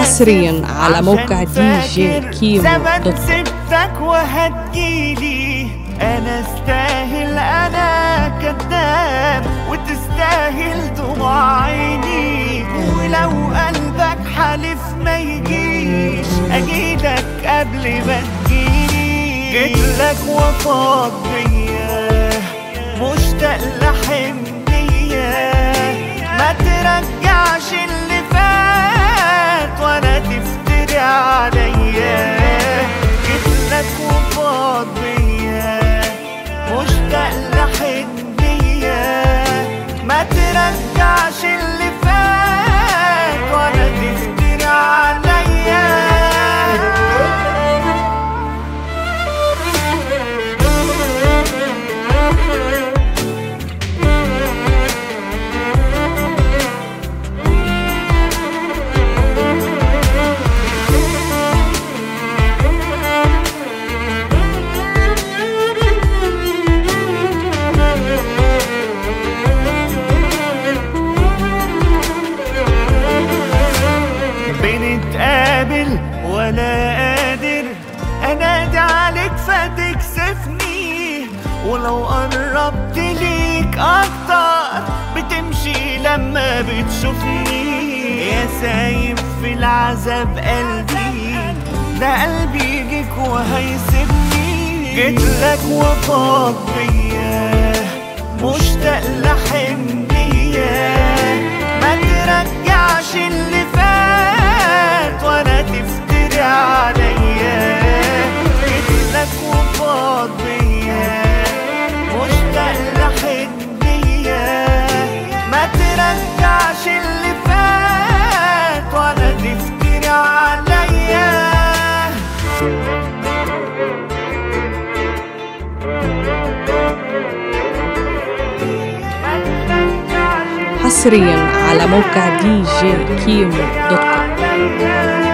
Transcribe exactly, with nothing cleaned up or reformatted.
حصريا على موقع دي جي كيمو دوت كوم. سبتك وهتجيلي انا استاهل، انا كذاب وتستاهل دموع عيني، ولو قلبك حالف ما يجيش اجيلك قبل ما تجيلي. جيتلك وفاض بيا مشتاق لحنية، ما ترجعش اللي فات ولا تفتري عليا. جيتلك وفاض بيا مشتاق لحنية، ما ترجعش اللي فات ولا تفتري عليا. بنتقابل ولا قادر انادي عليك فتكسفني، ولو قربت ليك اكتر بتمشي لما بتشوفني. يا سايب في العذاب قلبي، ده قلبي يجيك وهيسيبني. جيتلك وفاض بيا مشتاق لحنية، ما ترجعش اللي فات ولا تفتري عليا. جيتلك وفاض بيا مشتاق لحنية، ما ترجعش اللي فات ولا تفتري عليا. حصريا على موقع دي جي كيمو دوت كوم.